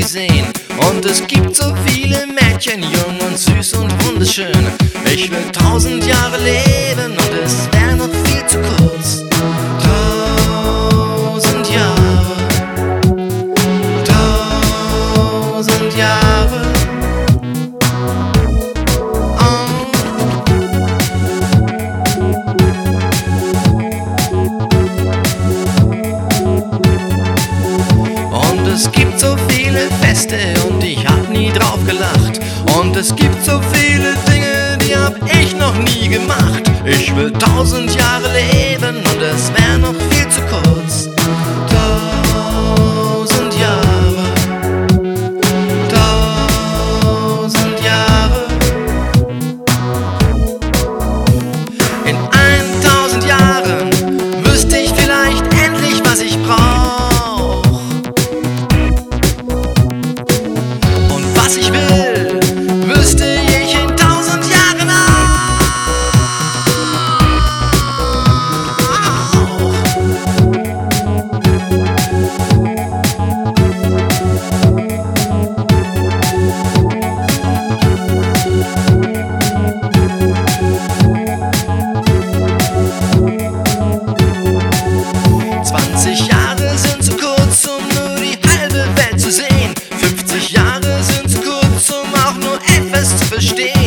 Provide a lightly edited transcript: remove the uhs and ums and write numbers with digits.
gesehen. Und es gibt so viele Mädchen, jung und süß und wunderschön. Ich will 1000 Jahre leben und es wäre noch viel zu kurz. 1000 Jahre, 1000 Jahre. Und es gibt so viele Feste und ich hab nie drauf gelacht. Und es gibt so viele Dinge, die hab ich noch nie gemacht. Ich will 1000 Jahre leben und es wär noch viel zu kurz. 1000 Jahre, 1000 Jahre. In 1000 Jahren wüsste ich vielleicht endlich, was ich brauch. Und was ich will, wüsste ich in 1000 Jahren auch. Jahre sind zu kurz, um nur die halbe Welt zu sehen. 50 Jahre sind zu kurz, um auch nur etwas zu verstehen.